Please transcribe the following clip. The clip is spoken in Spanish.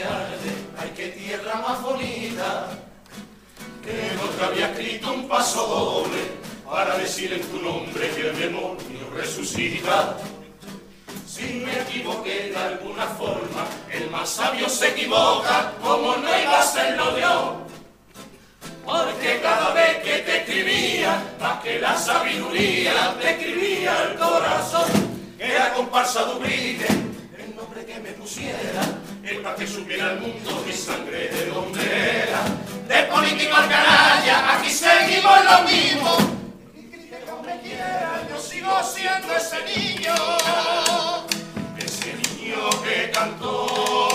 que arde, ay, qué tierra más bonita, que no te había escrito un paso doble para decir en tu nombre que el demonio resucita. Si me equivoqué de alguna forma, el más sabio se equivoca, como no iba a serlo yo. Porque cada vez que te escribía, más que la sabiduría, te escribía el corazón, que era comparsa de Ubrique, el nombre que me pusiera, es para que supiera el mundo mi sangre de dónde era. De político al canalla, aquí seguimos lo mismo. Que no me quiera, yo sigo siendo ese niño que cantó.